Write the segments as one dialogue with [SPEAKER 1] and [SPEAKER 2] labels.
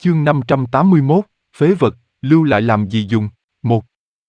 [SPEAKER 1] Chương 581, phế vật, lưu lại làm gì dùng? 1.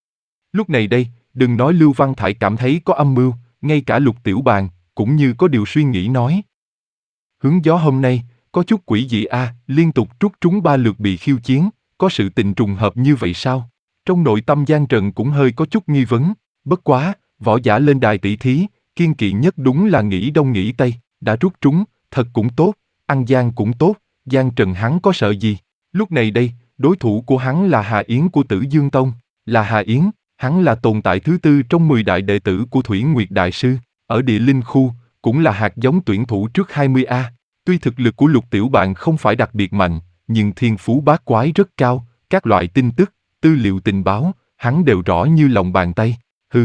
[SPEAKER 1] Lúc này đây, đừng nói Lưu Văn Thải cảm thấy có âm mưu, ngay cả Lục Tiểu Bàn, cũng như có điều suy nghĩ nói. Hướng gió hôm nay, có chút quỷ dị liên tục trút trúng 3 lượt bị khiêu chiến, có sự tình trùng hợp như vậy sao? Trong nội tâm Giang Trần cũng hơi có chút nghi vấn, bất quá, võ giả lên đài tỷ thí, kiên kỵ nhất đúng là nghĩ đông nghĩ tây, đã trút trúng, thật cũng tốt, ăn gian cũng tốt, Giang Trần hắn có sợ gì? Lúc này đây, đối thủ của hắn là Hà Yến của Tử Dương Tông, là Hà Yến, hắn là tồn tại thứ tư trong 10 đại đệ tử của Thủy Nguyệt Đại Sư, ở địa linh khu, cũng là hạt giống tuyển thủ trước 20A. Tuy thực lực của Lục Tiểu Bạn không phải đặc biệt mạnh, nhưng thiên phú bát quái rất cao, các loại tin tức, tư liệu tình báo, hắn đều rõ như lòng bàn tay.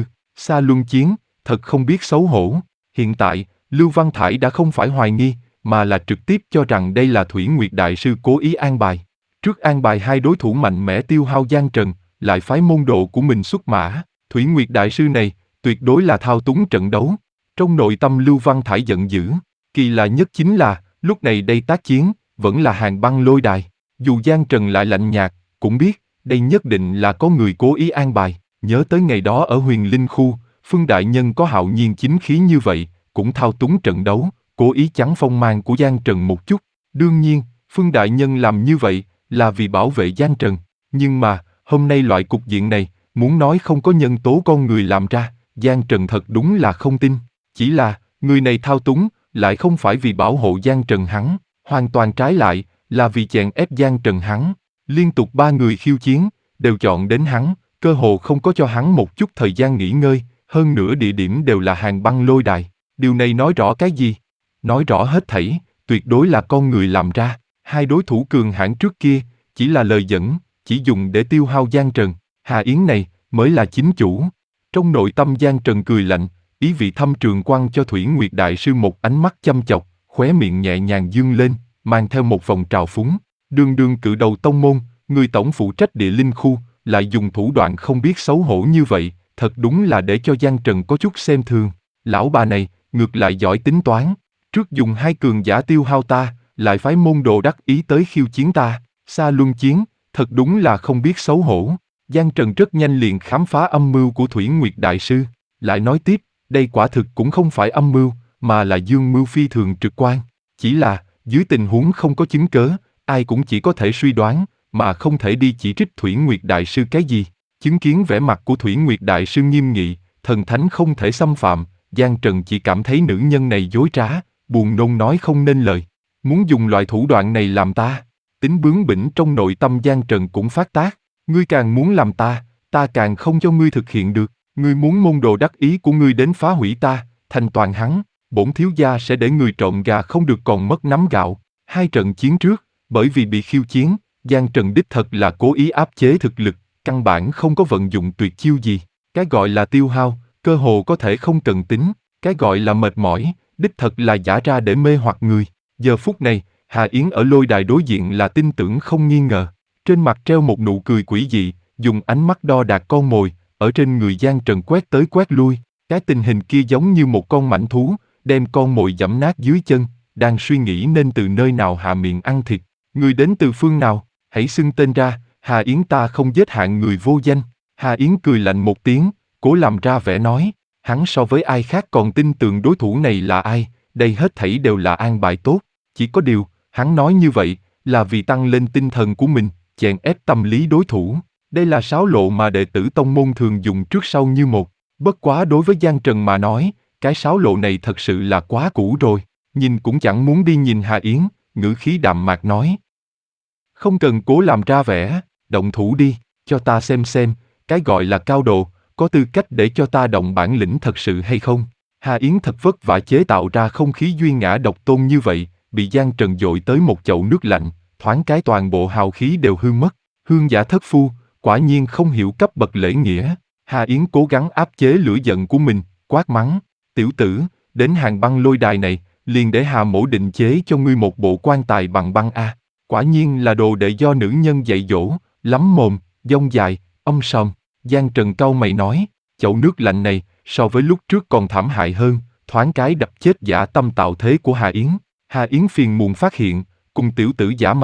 [SPEAKER 1] Xa luân chiến, thật không biết xấu hổ. Hiện tại, Lưu Văn Thải đã không phải hoài nghi, mà là trực tiếp cho rằng đây là Thủy Nguyệt Đại Sư cố ý an bài. Trước an bài hai đối thủ mạnh mẽ tiêu hao Giang Trần, lại phái môn đồ của mình xuất mã. Thủy Nguyệt Đại Sư này, tuyệt đối là thao túng trận đấu. Trong nội tâm Lưu Văn Thải giận dữ, kỳ lạ nhất chính là, lúc này đây tác chiến, vẫn là Hàn Băng Lôi Đài. Dù Giang Trần lại lạnh nhạt, cũng biết, đây nhất định là có người cố ý an bài. Nhớ tới ngày đó ở Huyền Linh Khu, Phương Đại Nhân có hạo nhiên chính khí như vậy, cũng thao túng trận đấu, cố ý chắn phong mang của Giang Trần một chút. Đương nhiên, Phương Đại Nhân làm như vậy, là vì bảo vệ Giang Trần. Nhưng mà, hôm nay loại cục diện này, muốn nói không có nhân tố con người làm ra, Giang Trần thật đúng là không tin. Chỉ là, người này thao túng, lại không phải vì bảo hộ Giang Trần hắn, hoàn toàn trái lại, là vì chèn ép Giang Trần hắn. Liên tục 3 người khiêu chiến, đều chọn đến hắn, cơ hồ không có cho hắn một chút thời gian nghỉ ngơi, hơn nữa địa điểm đều là Hàn Băng Lôi Đài. Điều này nói rõ cái gì? Nói rõ hết thảy, tuyệt đối là con người làm ra. Hai đối thủ cường hãn trước kia, chỉ là lời dẫn, chỉ dùng để tiêu hao Giang Trần. Hà Yến này, mới là chính chủ. Trong nội tâm Giang Trần cười lạnh, ý vị thâm trường quăng cho Thủy Nguyệt Đại Sư một ánh mắt chăm chọc, khóe miệng nhẹ nhàng dương lên, mang theo một vòng trào phúng. Đường cự đầu tông môn, người tổng phụ trách địa linh khu, lại dùng thủ đoạn không biết xấu hổ như vậy, thật đúng là để cho Giang Trần có chút xem thường. Lão bà này, ngược lại giỏi tính toán. Trước dùng hai cường giả tiêu hao ta, lại phái môn đồ đắc ý tới khiêu chiến ta. Xa luân chiến, thật đúng là không biết xấu hổ. Giang Trần rất nhanh liền khám phá âm mưu của Thủy Nguyệt Đại Sư. Lại nói tiếp, đây quả thực cũng không phải âm mưu, mà là dương mưu phi thường trực quan. Chỉ là, dưới tình huống không có chứng cớ, ai cũng chỉ có thể suy đoán, mà không thể đi chỉ trích Thủy Nguyệt Đại Sư cái gì. Chứng kiến vẻ mặt của Thủy Nguyệt Đại Sư nghiêm nghị, thần thánh không thể xâm phạm, Giang Trần chỉ cảm thấy nữ nhân này dối trá, buồn nôn nói không nên lời. Muốn dùng loại thủ đoạn này làm ta, tính bướng bỉnh trong nội tâm Giang Trần cũng phát tác. Ngươi càng muốn làm ta càng không cho ngươi thực hiện được. Ngươi muốn môn đồ đắc ý của ngươi đến phá hủy ta, thành toàn hắn, bổn thiếu gia sẽ để người trộm gà không được còn mất nắm gạo. Hai trận chiến trước, bởi vì bị khiêu chiến, Giang Trần đích thật là cố ý áp chế thực lực, căn bản không có vận dụng tuyệt chiêu gì. Cái gọi là tiêu hao, cơ hồ có thể không cần tính. Cái gọi là mệt mỏi, đích thật là giả ra để mê hoặc người. Giờ phút này, Hà Yến ở lôi đài đối diện là tin tưởng không nghi ngờ. Trên mặt treo một nụ cười quỷ dị, dùng ánh mắt đo đạc con mồi, ở trên người Giang Trần quét tới quét lui. Cái tình hình kia giống như một con mãnh thú, đem con mồi giẫm nát dưới chân, đang suy nghĩ nên từ nơi nào hạ miệng ăn thịt. Người đến từ phương nào, hãy xưng tên ra. Hà Yến ta không giết hạng người vô danh. Hà Yến cười lạnh một tiếng, cố làm ra vẻ nói, hắn so với ai khác còn tin tưởng đối thủ này là ai, đây hết thảy đều là an bài tốt. Chỉ có điều, hắn nói như vậy, là vì tăng lên tinh thần của mình, chèn ép tâm lý đối thủ. Đây là sáo lộ mà đệ tử tông môn thường dùng trước sau như một. Bất quá đối với Giang Trần mà nói, cái sáo lộ này thật sự là quá cũ rồi. Nhìn cũng chẳng muốn đi nhìn Hà Yến, ngữ khí đạm mạc nói. Không cần cố làm ra vẻ, động thủ đi, cho ta xem, cái gọi là cao độ, có tư cách để cho ta động bản lĩnh thật sự hay không. Hà Yến thật vất vả chế tạo ra không khí duy ngã độc tôn như vậy, bị Giang Trần dội tới một chậu nước lạnh, thoáng cái toàn bộ hào khí đều hư mất. Hương giả thất phu, quả nhiên không hiểu cấp bậc lễ nghĩa. Hà Yến cố gắng áp chế lửa giận của mình, quát mắng, tiểu tử, đến Hàn Băng Lôi Đài này, liền để Hà mỗ định chế cho ngươi một bộ quan tài bằng băng a. Quả nhiên là đồ đệ do nữ nhân dạy dỗ, lắm mồm, dông dài, ông sòm. Giang Trần cau mày nói, chậu nước lạnh này, so với lúc trước còn thảm hại hơn, thoáng cái đập chết dã tâm tạo thế của Hà Yến. Hà Yến phiền muộn phát hiện, cùng tiểu tử dã man,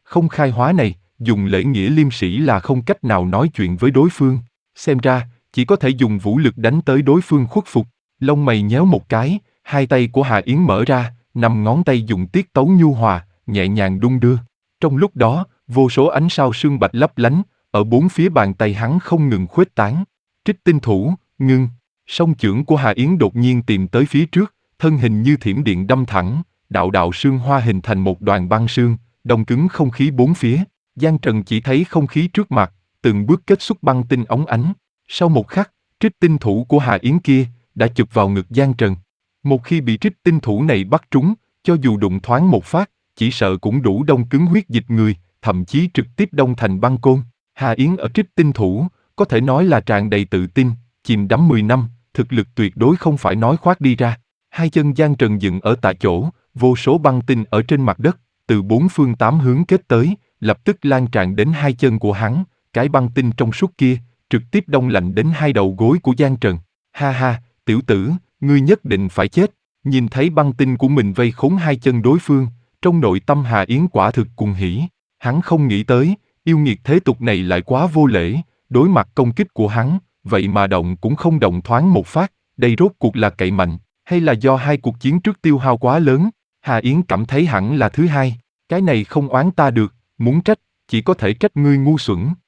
[SPEAKER 1] không khai hóa này, dùng lễ nghĩa liêm sĩ là không cách nào nói chuyện với đối phương. Xem ra, chỉ có thể dùng vũ lực đánh tới đối phương khuất phục. Lông mày nhéo một cái, hai tay của Hà Yến mở ra, 5 ngón tay dùng tiết tấu nhu hòa, nhẹ nhàng đung đưa. Trong lúc đó, vô số ánh sao sương bạch lấp lánh, ở bốn phía bàn tay hắn không ngừng khuếch tán. Trích tinh thủ, ngưng. Song chưởng của Hà Yến đột nhiên tìm tới phía trước, thân hình như thiểm điện đâm thẳng, đạo đạo sương hoa hình thành một đoàn băng sương, đông cứng không khí bốn phía. Giang Trần chỉ thấy không khí trước mặt, từng bước kết xuất băng tinh óng ánh. Sau một khắc, trích tinh thủ của Hà Yến kia đã chụp vào ngực Giang Trần. Một khi bị trích tinh thủ này bắt trúng, cho dù đụng thoáng một phát, chỉ sợ cũng đủ đông cứng huyết dịch người, thậm chí trực tiếp đông thành băng côn. Hà Yến ở trích tinh thủ, có thể nói là tràn đầy tự tin, chìm đắm 10 năm, thực lực tuyệt đối không phải nói khoác đi ra. Hai chân Giang Trần dựng ở tại chỗ, vô số băng tinh ở trên mặt đất, từ bốn phương tám hướng kết tới, lập tức lan tràn đến hai chân của hắn, cái băng tinh trong suốt kia, trực tiếp đông lạnh đến hai đầu gối của Giang Trần. Ha ha, tiểu tử, ngươi nhất định phải chết. Nhìn thấy băng tinh của mình vây khốn hai chân đối phương, trong nội tâm Hà Yến quả thực cuồng hỉ. Hắn không nghĩ tới, yêu nghiệt thế tục này lại quá vô lễ, đối mặt công kích của hắn, vậy mà động cũng không động thoáng một phát, đây rốt cuộc là cậy mạnh, hay là do hai cuộc chiến trước tiêu hao quá lớn? Hà Yến cảm thấy hẳn là thứ hai, cái này không oán ta được, muốn trách, chỉ có thể trách ngươi ngu xuẩn.